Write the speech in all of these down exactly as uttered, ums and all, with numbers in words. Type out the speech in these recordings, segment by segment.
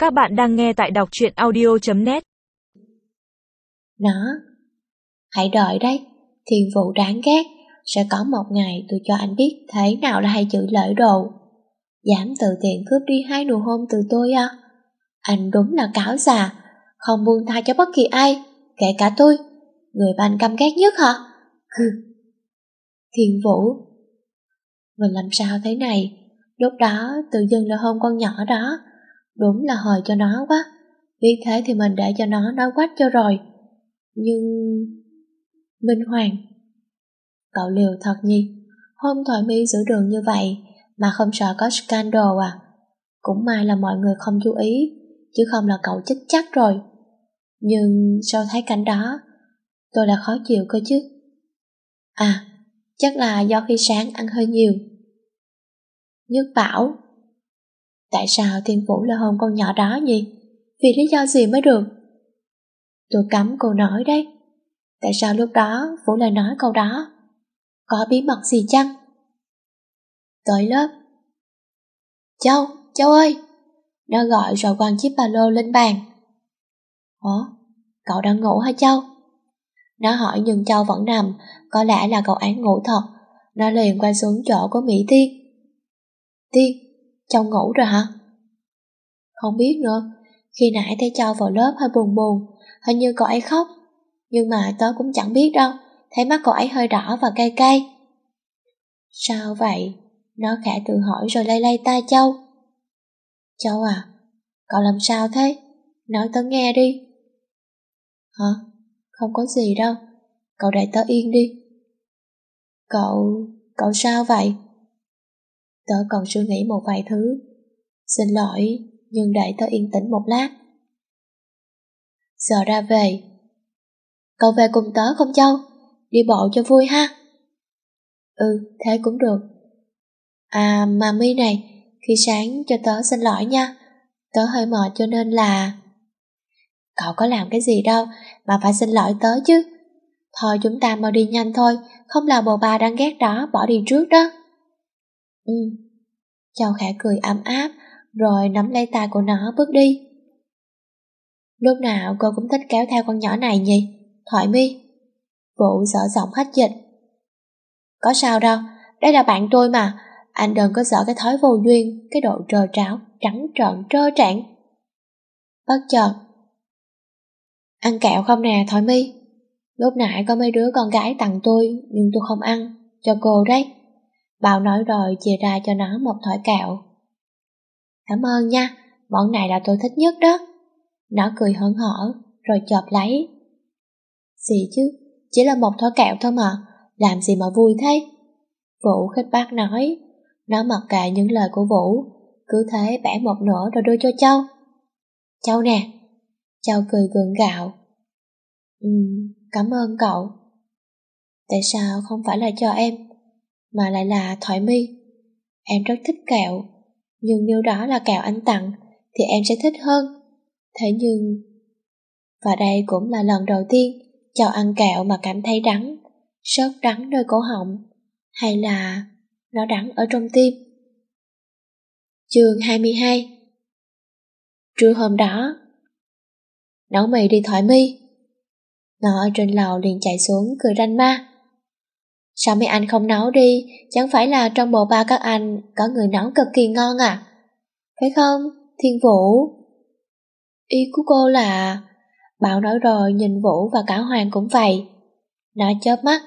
Các bạn đang nghe tại đọc truyện audio chấm net. Nó, hãy đợi đấy, thiên vụ đáng ghét, sẽ có một ngày tôi cho anh biết thế nào là hai chữ lợi đồ. Dám tự tiện cướp đi hai nụ hôn từ tôi à? Anh đúng là cáo già, không buông tha cho bất kỳ ai, kể cả tôi, người mà anh căm ghét nhất hả? Hừ. Thiên Vũ, mình làm sao thế này? Lúc đó tự dưng là hôn con nhỏ đó, đúng là hời cho nó quá. Biết thế thì mình để cho nó nói quách cho rồi. Nhưng... Minh Hoàng, cậu liều thật nhỉ? Hôn Thoại Mi giữa đường như vậy mà không sợ có scandal à? Cũng may là mọi người không chú ý, chứ không là cậu chết chắc rồi. Nhưng sau thấy cảnh đó, tôi là khó chịu cơ chứ. À, chắc là do khi sáng ăn hơi nhiều. Nhất Bảo, tại sao Thiên Vũ là hôn con nhỏ đó nhỉ? Vì lý do gì mới được? Tôi cấm cô nói đấy. Tại sao lúc đó Vũ lại nói câu đó? Có bí mật gì chăng? Tới lớp. Châu, Châu ơi! Nó gọi rồi quăng chiếc ba lô lên bàn. Ủa, cậu đang ngủ hả Châu? Nó hỏi nhưng Châu vẫn nằm, có lẽ là cậu ấy ngủ thật. Nó liền quay xuống chỗ của Mỹ Tiên. Tiên, Châu ngủ rồi hả? Không biết nữa, khi nãy thấy Châu vào lớp hơi buồn buồn, hình như cậu ấy khóc. Nhưng mà tớ cũng chẳng biết đâu, thấy mắt cậu ấy hơi đỏ và cay cay. Sao vậy? Nó khẽ tự hỏi rồi lay lay tai Châu. Châu à, cậu làm sao thế? Nói tớ nghe đi. Hả? Không có gì đâu, cậu để tớ yên đi. Cậu... cậu sao vậy? Tớ còn suy nghĩ một vài thứ. Xin lỗi, nhưng để tớ yên tĩnh một lát. Giờ ra về. Cậu về cùng tớ không Châu? Đi bộ cho vui ha. Ừ, thế cũng được. À mà Mi này, khi sáng cho tớ xin lỗi nha. Tớ hơi mệt cho nên là... Cậu có làm cái gì đâu mà phải xin lỗi tớ chứ. Thôi chúng ta mau đi nhanh thôi, không là bồ bà đang ghét đó bỏ đi trước đó. Ừ. Châu khẽ cười ấm áp, rồi nắm lấy tay của nó bước đi. Lúc nào cô cũng thích kéo theo con nhỏ này nhỉ? Thoại Mi. Vũ dở giọng hết dịch. Có sao đâu, đây là bạn tôi mà. Anh đừng có sợ cái thói vô duyên, cái độ trơ tráo, trắng trợn, trơ trẽn. Bất chợt. Ăn kẹo không nè Thoại Mi? Lúc nãy có mấy đứa con gái tặng tôi, nhưng tôi không ăn, cho cô đấy. Bảo nói rồi chia ra cho nó một thỏi kẹo. Cảm ơn nha, món này là tôi thích nhất đó. Nó cười hớn hở, rồi chộp lấy. Gì chứ, chỉ là một thỏi kẹo thôi mà, làm gì mà vui thế? Vũ khích bác nói. Nó mặc kệ những lời của Vũ, cứ thế bẻ một nửa rồi đưa cho Châu. Châu nè. Châu cười gượng gạo. Ừ, cảm ơn cậu. Tại sao không phải là cho em, mà lại là Thoại Mi? Em rất thích kẹo, nhưng nếu đó là kẹo anh tặng thì em sẽ thích hơn. Thế nhưng... Và đây cũng là lần đầu tiên Châu ăn kẹo mà cảm thấy đắng, sốt đắng nơi cổ họng, hay là nó đắng ở trong tim. Chương hai mươi hai. Trưa hôm đó. Nấu mì đi Thoại Mi. Nó ở trên lầu liền chạy xuống cười ranh ma. Sao mấy anh không nấu đi? Chẳng phải là trong bộ ba các anh có người nấu cực kỳ ngon à? Phải không, Thiên Vũ? Ý của cô là... Bảo nói rồi nhìn Vũ và cả Hoàng cũng vậy. Nó chớp mắt.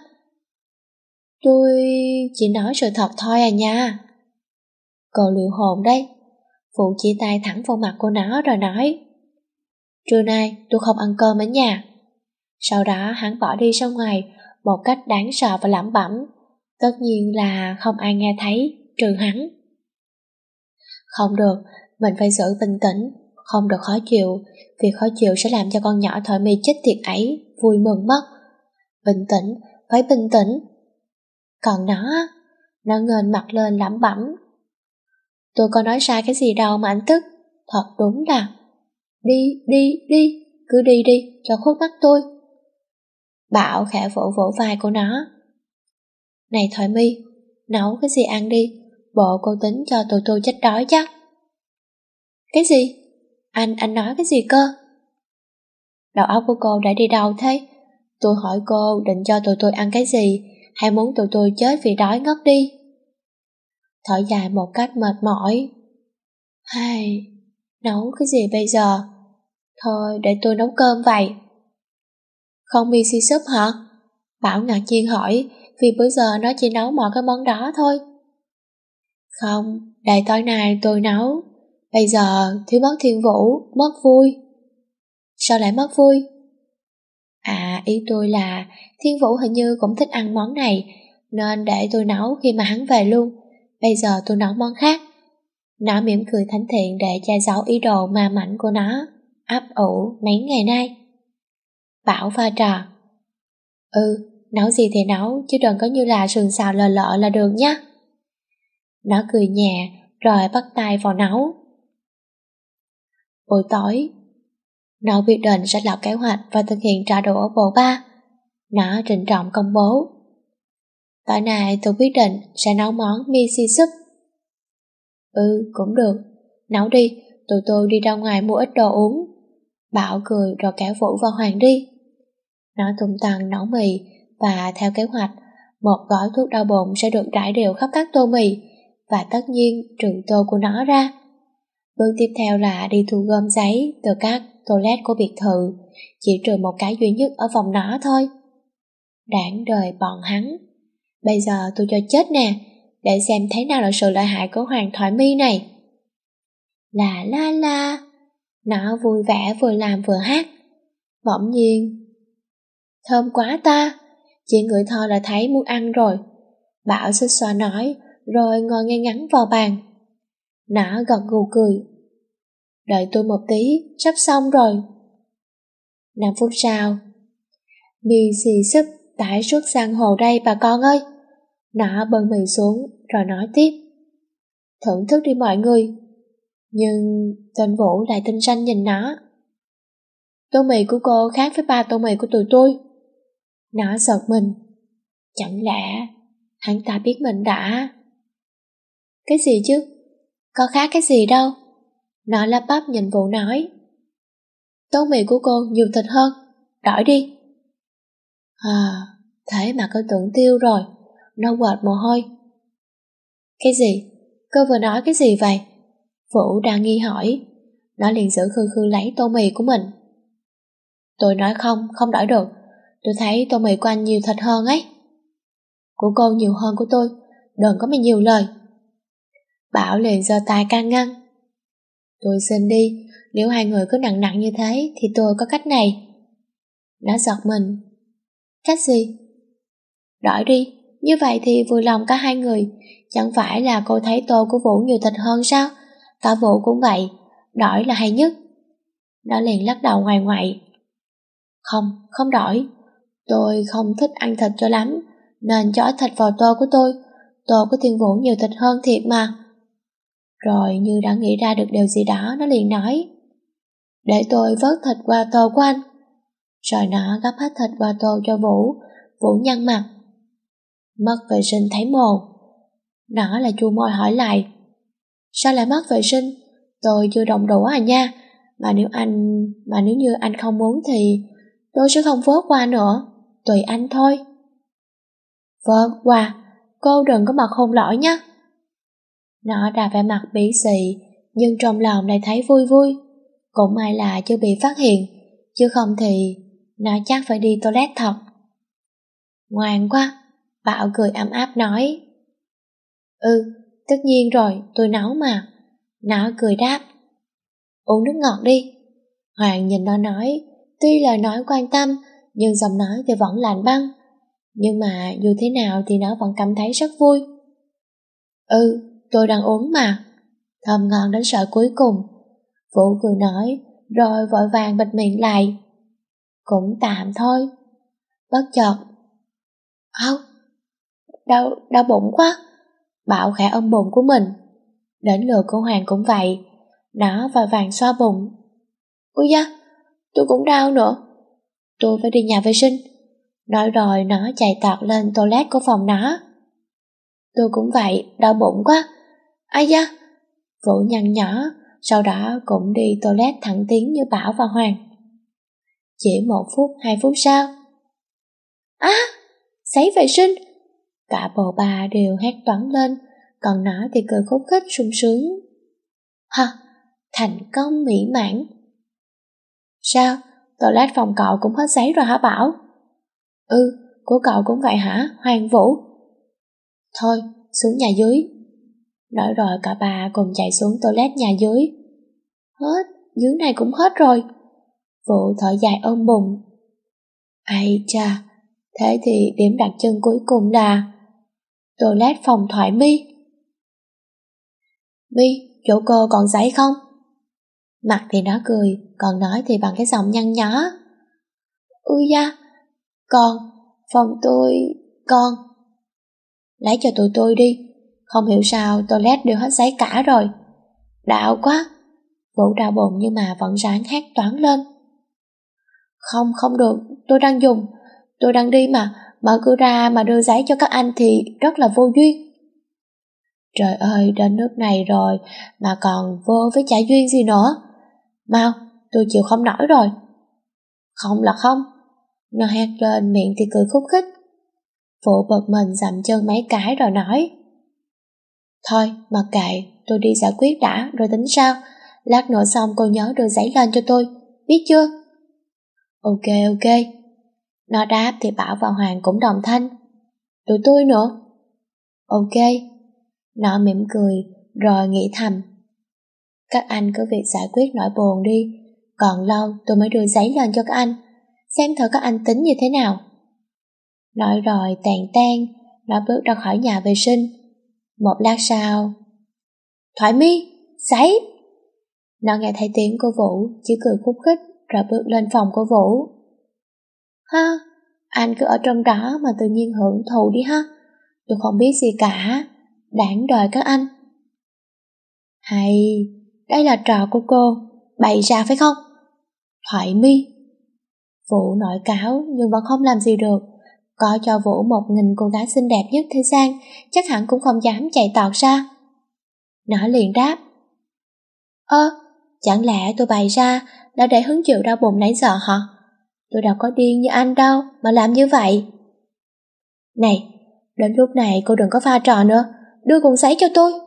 Tôi chỉ nói sự thật thôi à nha. Cô liệu hồn đấy. Vũ chỉ tay thẳng vào mặt của nó rồi nói. Trưa nay tôi không ăn cơm ở nhà. Sau đó hắn bỏ đi ra ngoài một cách đáng sợ và lẩm bẩm. Tất nhiên là không ai nghe thấy, trừ hắn. Không được, mình phải giữ bình tĩnh, không được khó chịu, vì khó chịu sẽ làm cho con nhỏ Thoại Mi chết tiệt ấy vui mừng mất. Bình tĩnh, phải bình tĩnh. Còn nó, nó ngên mặt lên lẩm bẩm. Tôi có nói sai cái gì đâu mà anh tức, thật đúng là... Đi, đi, đi, cứ đi đi, cho khuất mắt tôi. Bảo khẽ vỗ vỗ vai của nó. Này Thoại Mi, nấu cái gì ăn đi, bộ cô tính cho tụi tôi chết đói chắc. Cái gì? Anh, anh nói cái gì cơ? Đầu óc của cô đã đi đâu thế? Tôi hỏi cô định cho tụi tôi ăn cái gì, hay muốn tụi tôi chết vì đói ngất đi? Thở dài một cách mệt mỏi. Hay, nấu cái gì bây giờ? Thôi để tôi nấu cơm vậy. Không miso soup hả? Bảo ngạc nhiên hỏi, vì bữa giờ nó chỉ nấu mọi cái món đó thôi. Không, để tối nay tôi nấu. Bây giờ thiếu mất Thiên Vũ, mất vui. Sao lại mất vui? À, ý tôi là Thiên Vũ hình như cũng thích ăn món này, nên để tôi nấu khi mà hắn về luôn. Bây giờ tôi nấu món khác. Nó mỉm cười thánh thiện để che giấu ý đồ ma mảnh của nó ấp ủ mấy ngày nay. Bảo pha trò. Ừ, nấu gì thì nấu, chứ đừng có như là sườn xào lờ lợ là được nhá. Nó cười nhẹ rồi bắt tay vào nấu. Buổi tối, nó quyết định sẽ lập kế hoạch và thực hiện trả đũa ở bộ ba. Nó trịnh trọng công bố. Tối nay tôi quyết định sẽ nấu món miso soup. Ừ, cũng được. Nấu đi, tụi tôi đi ra ngoài mua ít đồ uống. Bảo cười rồi kéo Vũ và Hoàng đi. Nó tung tăng nấu mì và theo kế hoạch, một gói thuốc đau bụng sẽ được rải đều khắp các tô mì và tất nhiên trừ tô của nó ra. Bước tiếp theo là đi thu gom giấy từ các toilet của biệt thự, chỉ trừ một cái duy nhất ở phòng nó thôi. Đáng đời bọn hắn. Bây giờ tôi cho chết nè, để xem thế nào là sự lợi hại của Hoàng Thoại Mi này. Là la la, nó vui vẻ vừa làm vừa hát. Bỗng nhiên, thơm quá ta, chỉ ngửi thôi là thấy muốn ăn rồi. Bảo xích xoa nói, rồi ngồi ngay ngắn vào bàn. Nó gật gù cười. Đợi tôi một tí, sắp xong rồi. Năm phút sau, mì xì súp tải suốt sang hồ đây bà con ơi. Nó bưng mì xuống rồi nói tiếp. Thưởng thức đi mọi người. Nhưng tên Vũ lại tinh ranh nhìn nó. Tô mì của cô khác với ba tô mì của tụi tôi. Nó giật mình. Chẳng lẽ hắn ta biết mình đã... Cái gì chứ? Có khác cái gì đâu. Nó lắp bắp nhìn Vũ nói. Tô mì của cô nhiều thịt hơn, đổi đi. À, thế mà cô tưởng tiêu rồi. Nó quệt mồ hôi. Cái gì? Cô vừa nói cái gì vậy? Vũ đang nghi hỏi. Nó liền giữ khư khư lấy tô mì của mình. Tôi nói không, không đổi được. Tôi thấy tô mì của anh nhiều thịt hơn ấy. Của cô nhiều hơn của tôi, đừng có mà nhiều lời. Bảo liền giơ tay can ngăn. Tôi xin đi, nếu hai người cứ nặng nặng như thế thì tôi có cách này. Nó giật mình. Cách gì? Đổi đi, như vậy thì vừa lòng cả hai người. Chẳng phải là cô thấy tô của Vũ nhiều thịt hơn sao? Cả Vũ cũng vậy, đổi là hay nhất. Nó liền lắc đầu ngoài ngoại. Không, không đổi. Tôi không thích ăn thịt cho lắm, nên cho ít thịt vào tô của tôi. Tô của Thiên Vũ nhiều thịt hơn thiệt mà. Rồi như đã nghĩ ra được điều gì đó, nó liền nói. Để tôi vớt thịt qua tô của anh. Rồi nó gắp hết thịt qua tô cho Vũ. Vũ nhăn mặt. Mất vệ sinh thấy mồ. Nó là chu môi hỏi lại. Sao lại mất vệ sinh? Tôi chưa động đũa à nha. Mà nếu anh Mà nếu như anh không muốn thì tôi sẽ không vớt qua nữa. Tùy anh thôi. Vớt qua? Cô đừng có mà khôn lỏi nhé. Nó đã vẻ mặt bí xị, nhưng trong lòng lại thấy vui vui. Cũng may là chưa bị phát hiện, chứ không thì nó chắc phải đi toilet thật. Ngoan quá, Bảo cười ấm áp nói. Ừ, tất nhiên rồi, tôi nấu mà. Nó cười đáp. Uống nước ngọt đi. Hoàng nhìn nó nói, tuy lời nói quan tâm, nhưng giọng nói thì vẫn lạnh băng. Nhưng mà dù thế nào thì nó vẫn cảm thấy rất vui. Ừ, tôi đang uống mà. Thơm ngon đến sợi cuối cùng. Vũ cười nói, rồi vội vàng bịt miệng lại. Cũng tạm thôi. Bất chợt. Âu, đau, đau bụng quá. Bảo khẽ ôm bụng của mình. Đến lượt của Hoàng cũng vậy. Nó vội vàng xoa bụng. Ui da, tôi cũng đau nữa. Tôi phải đi nhà vệ sinh. Nói rồi nó chạy tọt lên toilet của phòng nó. Tôi cũng vậy, đau bụng quá. Ai da, Vũ nhăn nhở, sau đó cũng đi toilet thẳng tiến như Bảo và Hoàng. Chỉ một phút, hai phút sau. Á! À, giấy vệ sinh! Cả bộ ba đều hét toáng lên, còn nó thì cười khúc khích sung sướng. Ha! Thành công mỹ mãn! Sao? Toilet phòng cậu cũng hết giấy rồi hả Bảo? Ừ, của cậu cũng vậy hả, Hoàng Vũ? Thôi, xuống nhà dưới. Nói rồi cả ba cùng chạy xuống toilet nhà dưới. Hết, dưới này cũng hết rồi. Vũ thở dài ôm bụng. Ây cha, thế thì điểm đặt chân cuối cùng là toilet phòng Thoại My. My, chỗ cô còn giấy không? Mặt thì nó cười, còn nói thì bằng cái giọng nhăn nhó. Ui da, con, phòng tôi, con. Lấy cho tụi tôi đi, không hiểu sao toilet đều hết giấy cả rồi. Đạo quá. Vũ đau bụng nhưng mà vẫn ráng hét toáng lên. Không, không được, tôi đang dùng, tôi đang đi mà, mở cửa ra mà đưa giấy cho các anh thì rất là vô duyên. Trời ơi, đến nước này rồi mà còn vô với chả duyên gì nữa. Mau, tôi chịu không nổi rồi. Không là không. Nó hét lên, miệng thì cười khúc khích. Vũ bật mình dậm chân mấy cái rồi nói. Thôi, mặc kệ, tôi đi giải quyết đã rồi tính sao. Lát nữa xong cô nhớ đưa giấy lên cho tôi, biết chưa? Ok, ok. Nó đáp thì Bảo và Hoàng cũng đồng thanh. Tụi tôi nữa. Ok. Nó mỉm cười rồi nghĩ thầm. Các anh cứ việc giải quyết nỗi buồn đi, còn lâu tôi mới đưa giấy lên cho các anh, xem thử các anh tính như thế nào. Nói rồi tàn tan, nó bước ra khỏi nhà vệ sinh. Một lát sau, Thoại My, giấy! Nó nghe thấy tiếng của Vũ, chỉ cười khúc khích rồi bước lên phòng của Vũ. Ha, anh cứ ở trong đó mà tự nhiên hưởng thụ đi ha. Tôi không biết gì cả, đáng đời các anh. Hay, đây là trò của cô, bày ra phải không? Thoại My. Vũ nổi cáo nhưng vẫn không làm gì được. Có cho Vũ một nghìn cô gái xinh đẹp nhất thế gian, chắc hẳn cũng không dám chạy tọt ra. Nó liền đáp. Ơ, chẳng lẽ tôi bày ra đã để hứng chịu đau bụng nãy giờ hả? Tôi đâu có điên như anh đâu mà làm như vậy. Này, đến lúc này cô đừng có pha trò nữa, đưa cuộn giấy cho tôi.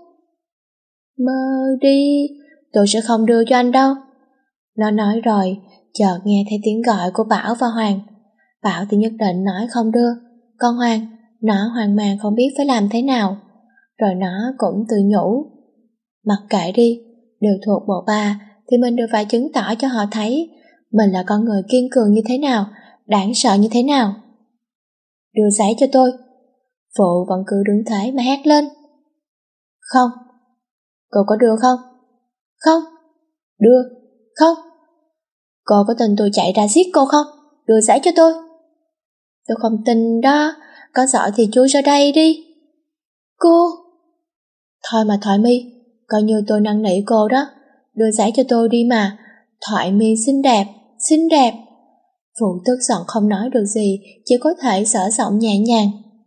Mơ đi, tôi sẽ không đưa cho anh đâu. Nó nói rồi, chợt nghe thấy tiếng gọi của Bảo và Hoàng. Bảo thì nhất định nói không đưa, còn Hoàng, nó hoang mang không biết phải làm thế nào. Rồi nó cũng tự nhủ. Mặc kệ đi, đều thuộc bộ ba thì mình đều phải chứng tỏ cho họ thấy mình là con người kiên cường như thế nào, đáng sợ như thế nào. Đưa giấy cho tôi. Phụ vẫn cứ đứng thế mà hét lên. Không. Cô có đưa không? Không. Đưa. Không. Cô có tin tôi chạy ra giết cô không? Đưa giấy cho tôi. Tôi không tin đó, có giỏi thì chui ra đây đi. Cô. Thôi mà Thoại My, coi như tôi năn nỉ cô đó, đưa giấy cho tôi đi mà. Thoại My xinh đẹp, xinh đẹp. Phụ tức giận không nói được gì, chỉ có thể xở giọng nhẹ nhàng.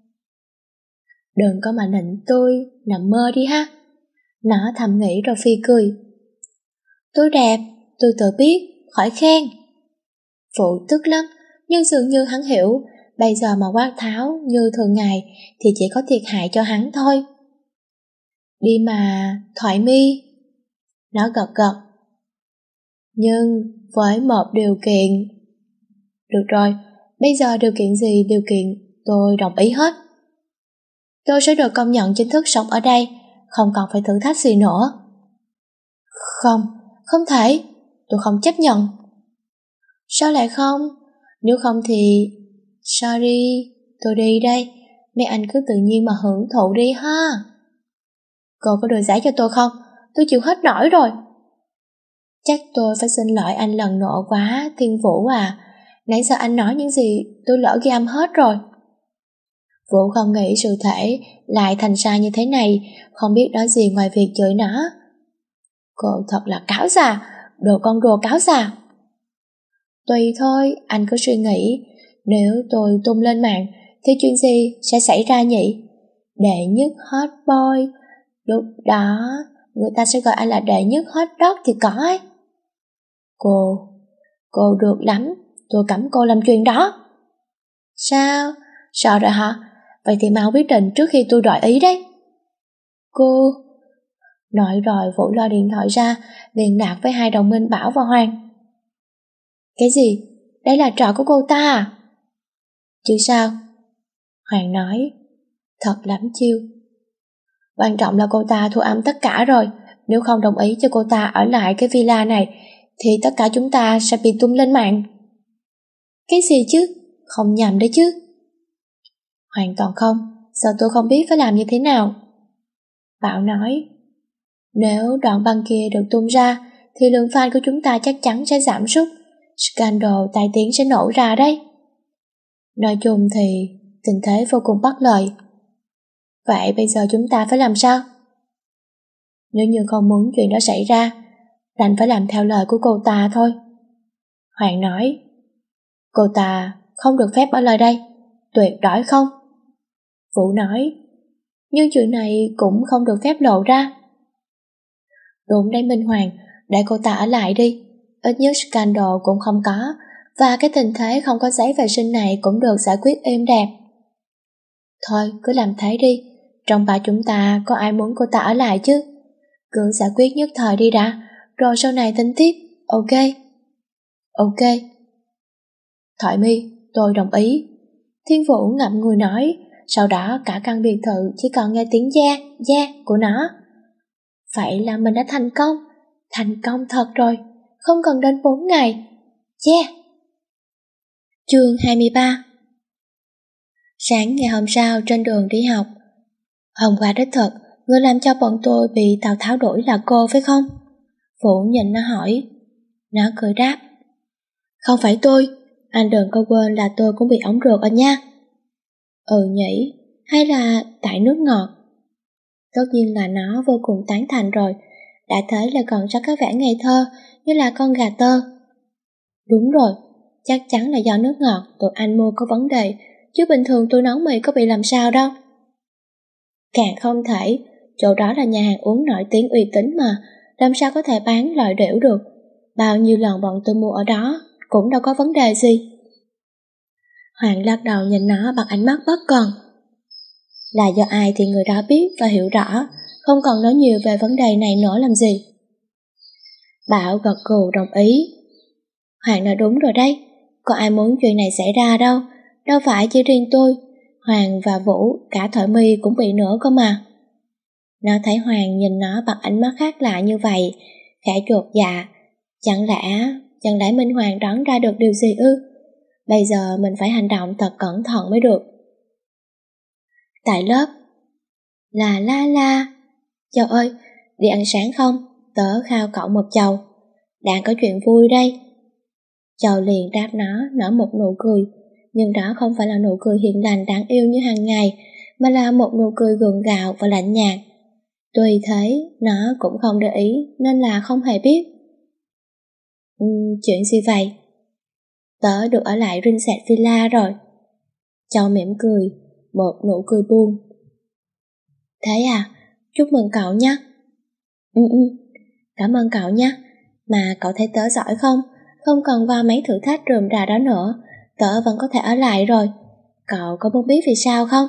Đừng có mà nịnh tôi, nằm mơ đi ha. Nó thầm nghĩ rồi phi cười. Tôi đẹp, tôi tự biết, khỏi khen. Phụ tức lắm, nhưng dường như hắn hiểu, bây giờ mà quát tháo như thường ngày thì chỉ có thiệt hại cho hắn thôi. Đi mà, Thoại My. Nó gật gật. Nhưng với một điều kiện. Được rồi, bây giờ điều kiện gì điều kiện tôi đồng ý hết. Tôi sẽ được công nhận chính thức sống ở đây, không còn phải thử thách gì nữa. Không, không thể, tôi không chấp nhận. Sao lại không? Nếu không thì... Sorry, tôi đi đây, mấy anh cứ tự nhiên mà hưởng thụ đi ha. Cô có đưa giấy cho tôi không? Tôi chịu hết nổi rồi. Chắc tôi phải xin lỗi anh lần nữa quá, Thiên Vũ à. Nãy giờ anh nói những gì tôi lỡ ghi âm hết rồi. Vũ không nghĩ sự thể lại thành ra như thế này, không biết nói gì ngoài việc chửi nó. Cô thật là cáo già, đồ con rùa cáo già. Tùy thôi, anh cứ suy nghĩ, nếu tôi tung lên mạng thì chuyện gì sẽ xảy ra nhỉ? Đệ nhất hot boy, lúc đó người ta sẽ gọi anh là đệ nhất hot dog thì có ấy. Cô, cô được lắm, tôi cấm cô làm chuyện đó. Sao? Sợ rồi hả? Vậy thì mau quyết định trước khi tôi đổi ý đấy. Cô... Nói rồi Vũ lo điện thoại ra, liên lạc với hai đồng minh Bảo và Hoàng. Cái gì? Đây là trò của cô ta à? Chứ sao? Hoàng nói, thật lắm chiêu. Quan trọng là cô ta thu âm tất cả rồi. Nếu không đồng ý cho cô ta ở lại cái villa này thì tất cả chúng ta sẽ bị tung lên mạng. Cái gì chứ? Không nhầm đấy chứ? Hoàn toàn không. Giờ tôi không biết phải làm như thế nào. Bảo nói, nếu đoạn băng kia được tung ra thì lượng fan của chúng ta chắc chắn sẽ giảm sút. Scandal tai tiếng sẽ nổ ra đấy. Nói chung thì tình thế vô cùng bất lợi. Vậy bây giờ chúng ta phải làm sao? Nếu như không muốn chuyện đó xảy ra, đành phải làm theo lời của cô ta thôi. Hoàng nói, cô ta không được phép ở lại đây, tuyệt đối không. Vũ nói, nhưng chuyện này cũng không được phép lộ ra. Đúng đấy Minh Hoàng, để cô ta ở lại đi, ít nhất scandal cũng không có, và cái tình thế không có giấy vệ sinh này cũng được giải quyết êm đẹp. Thôi, cứ làm thế đi, trong ba chúng ta có ai muốn cô ta ở lại chứ? Cứ giải quyết nhất thời đi đã, rồi sau này tính tiếp, ok? Ok. Thoại mi, tôi đồng ý. Thiên Vũ ngậm ngùi nói, sau đó cả căn biệt thự chỉ còn nghe tiếng da, da của nó. Vậy là mình đã thành công, thành công thật rồi, không cần đến bốn ngày. Yeah. Chương hai mươi ba. Sáng ngày hôm sau trên đường đi học. Hôm qua đích thực, người làm cho bọn tôi bị Tào Tháo đuổi là cô phải không? Vũ nhìn nó hỏi. Nó cười đáp. Không phải tôi, anh đừng có quên là tôi cũng bị ống rượt rồi nha. Ừ nhỉ, hay là tại nước ngọt? Tất nhiên là nó vô cùng tán thành rồi, đã thấy là còn rất có vẻ ngây thơ, như là con gà tơ. Đúng rồi, chắc chắn là do nước ngọt tụi anh mua có vấn đề, chứ bình thường tôi nấu mì có bị làm sao đâu. Càng không thể, chỗ đó là nhà hàng uống nổi tiếng uy tín mà, làm sao có thể bán loại đểu được. Bao nhiêu lần bọn tôi mua ở đó, cũng đâu có vấn đề gì. Hoàng lắc đầu nhìn nó bằng ánh mắt bất cần. Là do ai thì người đó biết và hiểu rõ, không còn nói nhiều về vấn đề này nữa làm gì. Bảo gật gù đồng ý. Hoàng nói đúng rồi đấy, có ai muốn chuyện này xảy ra đâu, đâu phải chỉ riêng tôi, Hoàng và Vũ, cả Thoại My cũng bị nữa cơ mà. Nó thấy Hoàng nhìn nó bằng ánh mắt khác lạ như vậy, khẽ chuột dạ, chẳng lẽ, chẳng lẽ Minh Hoàng đoán ra được điều gì ư? Bây giờ mình phải hành động thật cẩn thận mới được. Tại lớp, là la la, Châu ơi, đi ăn sáng không? Tớ khao cậu một chầu. Đang có chuyện vui đây. Châu liền đáp nó, nở một nụ cười, nhưng đó không phải là nụ cười hiền lành đáng yêu như hàng ngày, mà là một nụ cười gượng gạo và lạnh nhạt. Tuy thế, nó cũng không để ý nên là không hề biết. Ừ, chuyện gì vậy? Tớ được ở lại Rinsect Villa rồi. Châu mỉm cười, một nụ cười buồn. Thế à, chúc mừng cậu nhé. Ừ ừ, cảm ơn cậu nhé. Mà cậu thấy tớ giỏi không? Không cần vào mấy thử thách rườm rà đó nữa, tớ vẫn có thể ở lại rồi. Cậu có muốn biết vì sao không?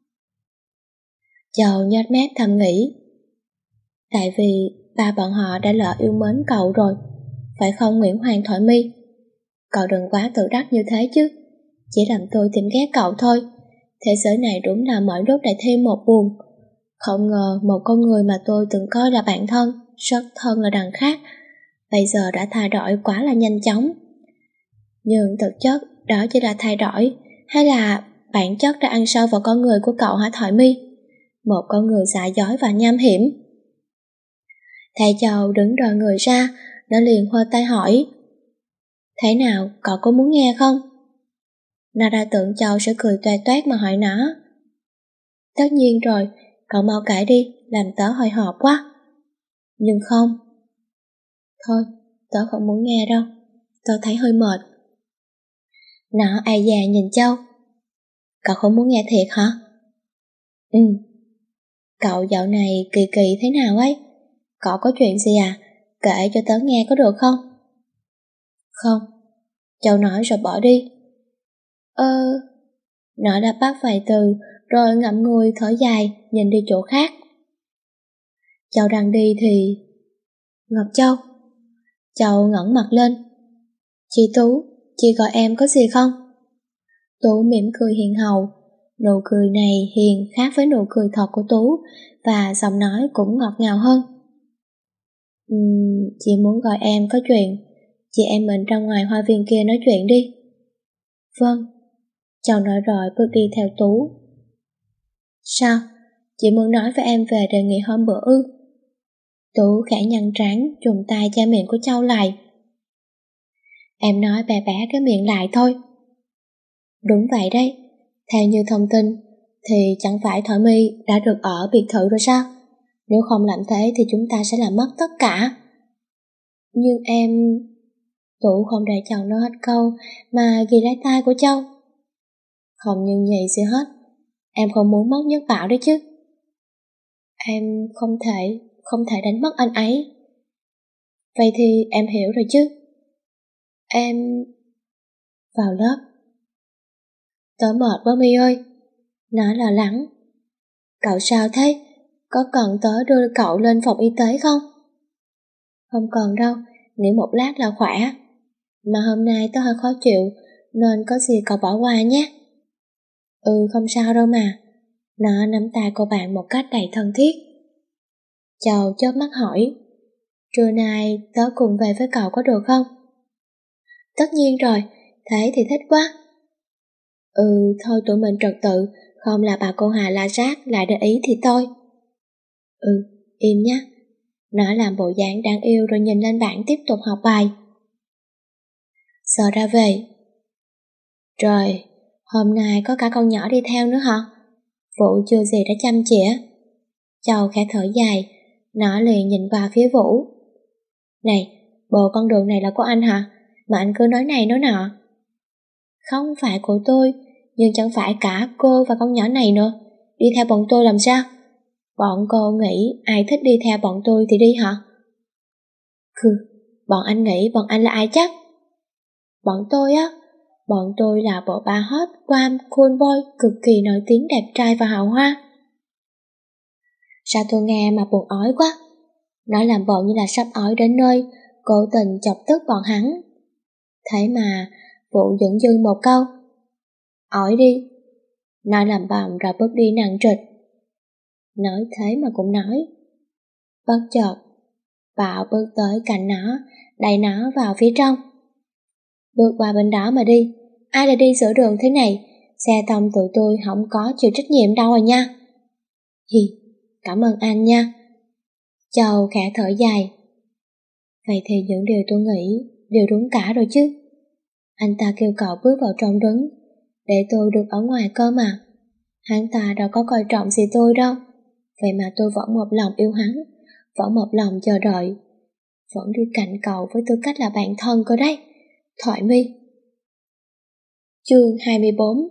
Châu nhếch mép thầm nghĩ. Tại vì ba bọn họ đã lỡ yêu mến cậu rồi, phải không Nguyễn Hoàng Thoại My? Cậu đừng quá tự đắc như thế chứ, chỉ làm tôi tìm ghét cậu thôi. Thế giới này đúng là mỗi lúc lại thêm một buồn. Không ngờ một con người mà tôi từng coi là bạn thân, rất thân là đằng khác, bây giờ đã thay đổi quá là nhanh chóng. Nhưng thực chất đó chỉ là thay đổi, hay là bản chất đã ăn sâu vào con người của cậu hả Thoại My? Một con người giả dối và nham hiểm. Thầy Châu đứng đờ người ra, nó liền hơ tay hỏi. Thế nào, cậu có muốn nghe không? Nó đã tưởng Châu sẽ cười toét toét mà hỏi nó. Tất nhiên rồi, cậu mau kể đi, làm tớ hồi hộp quá. Nhưng không. Thôi, tớ không muốn nghe đâu, tớ thấy hơi mệt. Nó ai già nhìn Châu. Cậu không muốn nghe thiệt hả? Ừ. Cậu dạo này kỳ kỳ thế nào ấy? Cậu có chuyện gì à? Kể cho tớ nghe có được không? Không, Châu nói rồi bỏ đi. Ơ... Nó đã bắt vài từ, rồi ngậm ngùi thở dài, nhìn đi chỗ khác. Châu đang đi thì... Ngọc Châu. Châu ngẩng mặt lên. Chị Tú, chị gọi em có gì không? Tú mỉm cười hiền hậu. Nụ cười này hiền khác với nụ cười thật của Tú, và giọng nói cũng ngọt ngào hơn. Uhm, chị muốn gọi em có chuyện. Chị em mình ra ngoài hoa viên kia nói chuyện đi. Vâng. Châu nói rồi bước đi theo Tú. Sao? Chị muốn nói với em về đề nghị hôm bữa ư? Tú khẽ nhăn trán, trùng tay che miệng của Châu lại. Em nói bè bẻ cái miệng lại thôi. Đúng vậy đấy. Theo như thông tin, thì chẳng phải Thỏi My đã được ở biệt thự rồi sao? Nếu không làm thế thì chúng ta sẽ làm mất tất cả. Nhưng em... Tú không để Châu nói hết câu, mà ghi lấy tay của Châu. Không nhưng nhị gì hết. Em không muốn mất Nhất Bảo đấy chứ. Em không thể, không thể đánh mất anh ấy. Vậy thì em hiểu rồi chứ. Em... Vào lớp. Tớ mệt quá My ơi. Nó lo lắng. Cậu sao thế? Có cần tớ đưa cậu lên phòng y tế không? Không cần đâu, nghỉ một lát là khỏe. Mà hôm nay tớ hơi khó chịu, nên có gì cậu bỏ qua nhé. Ừ, không sao đâu mà. Nó nắm tay cô bạn một cách đầy thân thiết. Châu chớp mắt hỏi. Trưa nay tớ cùng về với cậu có được không? Tất nhiên rồi, thế thì thích quá. Ừ, thôi tụi mình trật tự, không là bà cô Hà la rác lại để ý thì thôi. Ừ, im nhé. Nó làm bộ dáng đáng yêu rồi nhìn lên bảng tiếp tục học bài. Giờ ra về. Trời, hôm nay có cả con nhỏ đi theo nữa hả? Vũ chưa gì đã chăm chỉa. Châu khẽ thở dài, nó liền nhìn vào phía Vũ. Này, bộ con đường này là của anh hả? Mà anh cứ nói này nói nọ. Không phải của tôi, nhưng chẳng phải cả cô và con nhỏ này nữa. Đi theo bọn tôi làm sao? Bọn cô nghĩ ai thích đi theo bọn tôi thì đi hả? Khừ, bọn anh nghĩ bọn anh là ai chắc? Bọn tôi á, bọn tôi là bộ ba hot, quam, cool boy, cực kỳ nổi tiếng đẹp trai và hào hoa. Sao tôi nghe mà buồn ói quá? Nói làm bộ như là sắp ói đến nơi, cố tình chọc tức bọn hắn. Thế mà, Vũ dẫn dư một câu. Ói đi. Nói làm bầm rồi bước đi nặng trịch. Nói thế mà cũng nói. Bất chợt, Bảo bước tới cạnh nó, đẩy nó vào phía trong. Bước qua bên đó mà đi, ai lại đi giữa đường thế này, xe tông tụi tôi không có chịu trách nhiệm đâu à nha. Hi, cảm ơn anh nha. Châu khẽ thở dài. Vậy thì những điều tôi nghĩ đều đúng cả rồi chứ. Anh ta kêu cậu bước vào trong đứng, để tôi được ở ngoài cơ mà. Hắn ta đâu có coi trọng gì tôi đâu. Vậy mà tôi vẫn một lòng yêu hắn, vẫn một lòng chờ đợi, vẫn đi cạnh cậu với tư cách là bạn thân cơ đấy. Thoại My. Chương hai mươi bốn.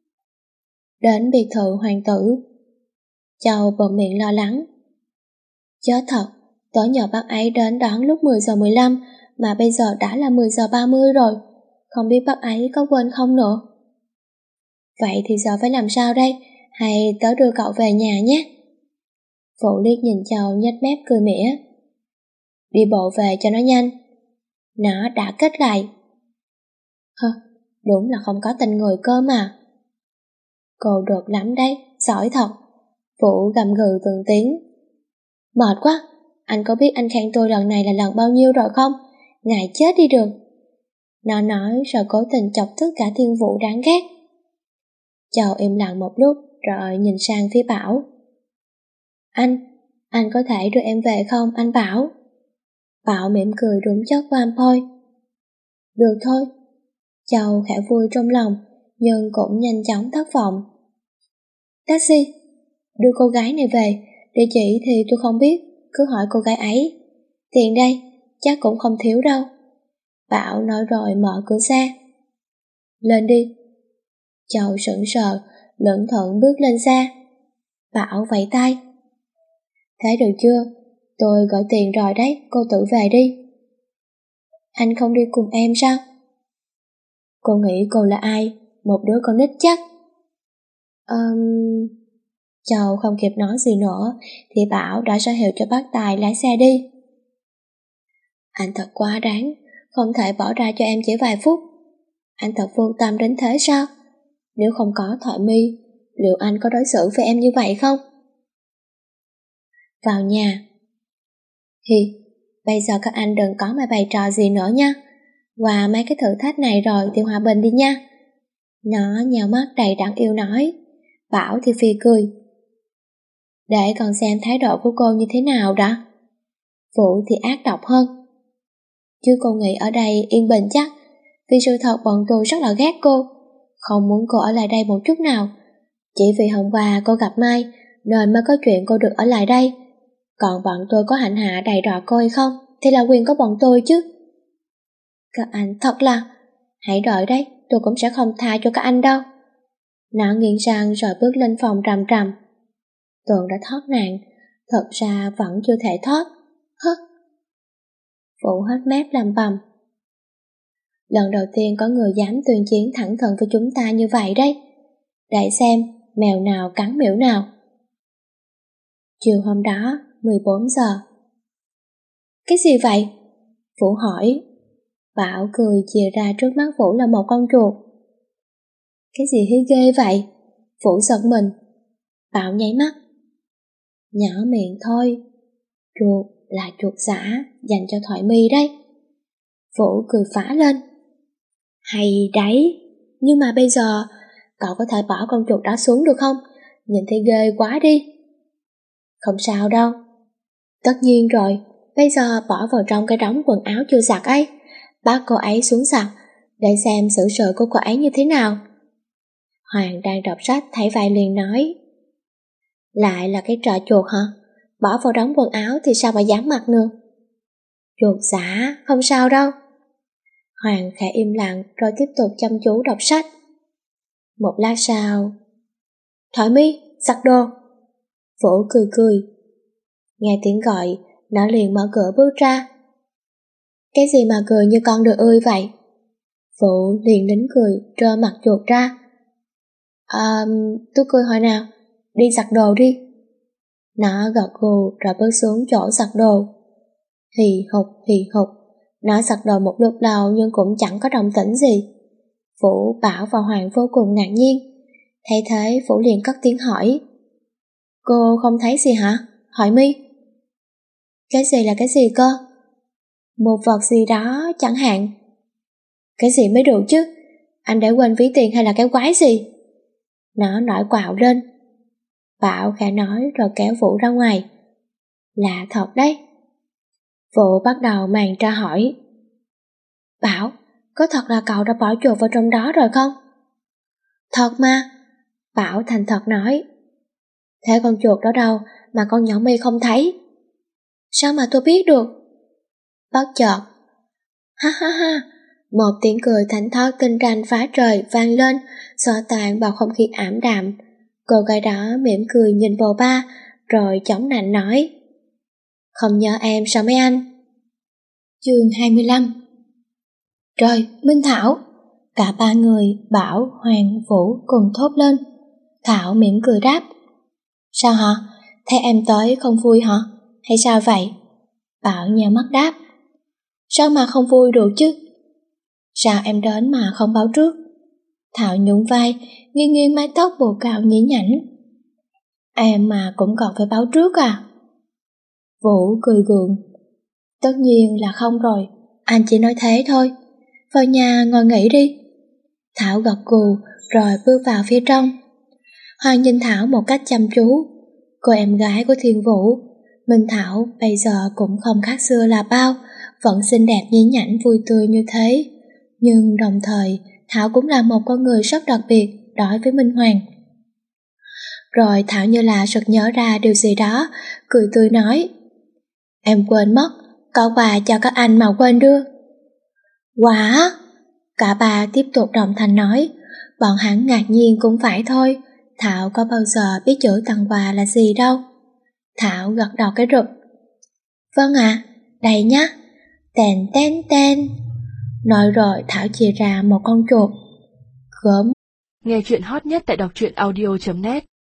Đến biệt thự hoàng tử. Châu bận miệng lo lắng. Chết thật, tớ nhờ bác ấy đến đón lúc mười giờ mười lăm, mà bây giờ đã là mười giờ ba mươi rồi. Không biết bác ấy có quên không nữa. Vậy thì giờ phải làm sao đây? Hay tớ đưa cậu về nhà nhé? Vũ liếc nhìn Châu nhếch mép cười mỉa. Đi bộ về cho nó nhanh. Nó đã kết lại. Hơ, đúng là không có tình người cơ mà. Cô được lắm đấy, giỏi thật. Vũ gầm gừ từng tiếng. Mệt quá, anh có biết anh khen tôi lần này là lần bao nhiêu rồi không? Ngại chết đi được. Nó nói rồi cố tình chọc tức cả Thiên Vũ đáng ghét. Châu im lặng một lúc rồi nhìn sang phía Bảo. Anh, anh có thể đưa em về không anh Bảo? Bảo mỉm cười đúng chất của anh thôi. Được thôi. Châu khẽ vui trong lòng, nhưng cũng nhanh chóng thất vọng. Taxi, đưa cô gái này về, địa chỉ thì tôi không biết, cứ hỏi cô gái ấy. Tiền đây, chắc cũng không thiếu đâu. Bảo nói rồi mở cửa xe. Lên đi. Châu sững sờ, lững thững bước lên xe. Bảo vẫy tay. Thế được chưa? Tôi gửi tiền rồi đấy, cô tự về đi. Anh không đi cùng em sao? Cô nghĩ cô là ai? Một đứa con nít chắc. Um... Châu không kịp nói gì nữa thì Bảo đã ra hiệu cho bác Tài lái xe đi. Anh thật quá đáng, không thể bỏ ra cho em chỉ vài phút. Anh thật vô tâm đến thế sao? Nếu không có Thoại My, liệu anh có đối xử với em như vậy không? Vào nhà. Hi, bây giờ các anh đừng có mà bày trò gì nữa nha. Qua mấy cái thử thách này rồi thì hòa bình đi nha. Nó nhào mắt đầy đáng yêu nói. Bảo thì phì cười. Để còn xem thái độ của cô như thế nào đã. Vũ thì ác độc hơn. Chứ cô nghĩ ở đây yên bình chắc. Vì sự thật bọn tôi rất là ghét cô, không muốn cô ở lại đây một chút nào. Chỉ vì hôm qua cô gặp Mai nên mới có chuyện cô được ở lại đây. Còn bọn tôi có hành hạ đầy đọa cô hay không thì là quyền của bọn tôi chứ. Các anh thật là... Hãy đợi đấy, tôi cũng sẽ không tha cho các anh đâu. Nó nghiêng sang rồi bước lên phòng rầm rầm. Tường đã thoát nạn, thật ra vẫn chưa thể thoát. Hất. Vũ hết mép làm bầm. Lần đầu tiên có người dám tuyên chiến thẳng thừng với chúng ta như vậy đấy. Để xem mèo nào cắn miễu nào. Chiều hôm đó, mười bốn giờ. Cái gì vậy? Vũ hỏi. Bảo cười chìa ra trước mắt Vũ là một con chuột. Cái gì hí ghê vậy? Vũ giật mình. Bảo nháy mắt. Nhỏ miệng thôi. Chuột là chuột giả dành cho Thoại My đấy. Vũ cười phá lên. Hay đấy, nhưng mà bây giờ cậu có thể bỏ con chuột đó xuống được không? Nhìn thấy ghê quá đi. Không sao đâu. Tất nhiên rồi, bây giờ bỏ vào trong cái đống quần áo chưa giặt ấy. Bắt cô ấy xuống giặt để xem xử sự của cô ấy như thế nào. Hoàng đang đọc sách thấy vậy liền nói. Lại là cái trò chuột hả? Bỏ vào đống quần áo thì sao mà dám mặc nữa? Chuột giả, không sao đâu. Hoàng khẽ im lặng rồi tiếp tục chăm chú đọc sách. Một lát sau. Thoại My, giặt đồ. Vũ cười cười. Nghe tiếng gọi, nó liền mở cửa bước ra. Cái gì mà cười như con đười ươi vậy? Vũ liền nín cười, trơ mặt chuột ra. À, tôi cười hồi nào? Đi giặt đồ đi. Nó gật gù rồi bước xuống chỗ giặt đồ. Hì hục hì hục. Nó giặt đồ một lúc lâu nhưng cũng chẳng có động tĩnh gì. Vũ, Bảo và Hoàng vô cùng ngạc nhiên. Thấy thế Vũ liền cất tiếng hỏi. Cô không thấy gì hả? Hỏi My. Cái gì là cái gì cơ? Một vật gì đó chẳng hạn. Cái gì mới được chứ? Anh để quên ví tiền hay là cái quái gì? Nó nổi quạo lên. Bảo khẽ nói rồi kéo Vũ ra ngoài. Lạ thật đấy. Vũ bắt đầu màn tra hỏi. Bảo, có thật là cậu đã bỏ chuột vào trong đó rồi không? Thật mà. Bảo thành thật nói. Thế con chuột đó đâu mà con nhỏ My không thấy? Sao mà tôi biết được? Bất chợt. Ha ha ha. Một tiếng cười thánh thót tinh ranh phá trời vang lên, xóa tan vào không khí ảm đạm. Cô gái đó mỉm cười nhìn vào ba, rồi chống nạnh nói. Không nhớ em sao mấy anh? Chương hai mươi lăm. Trời, Minh Thảo! Cả ba người, Bảo, Hoàng, Vũ cùng thốt lên. Thảo mỉm cười đáp. Sao hả? Thế em tới không vui hả? Hay sao vậy? Bảo nhào mắt đáp. Sao mà không vui được chứ? Sao em đến mà không báo trước? Thảo nhún vai, nghiêng nghiêng mái tóc bù cao nhí nhảnh. Em mà cũng còn phải báo trước à? Vũ cười gượng. Tất nhiên là không rồi, anh chỉ nói thế thôi. Vào nhà ngồi nghỉ đi. Thảo gật gù rồi bước vào phía trong. Hoàng nhìn Thảo một cách chăm chú. Cô em gái của Thiên Vũ, Minh Thảo bây giờ cũng không khác xưa là bao, vẫn xinh đẹp nhí nhảnh vui tươi như thế. Nhưng đồng thời Thảo cũng là một con người rất đặc biệt đối với Minh Hoàng. Rồi Thảo như là sực nhớ ra điều gì đó, cười tươi nói. Em quên mất, có quà cho các anh mà quên đưa. Quà? Cả ba tiếp tục đồng thanh nói. Bọn hắn ngạc nhiên cũng phải thôi. Thảo có bao giờ biết chữ tặng quà là gì đâu. Thảo gật đầu cái rụp. Vâng ạ, à, đây nhá. Tèn ten ten. Nói rồi Thảo chia ra một con chuột. Gớm. Nghe chuyện hot nhất tại đọc truyện audio chấm net.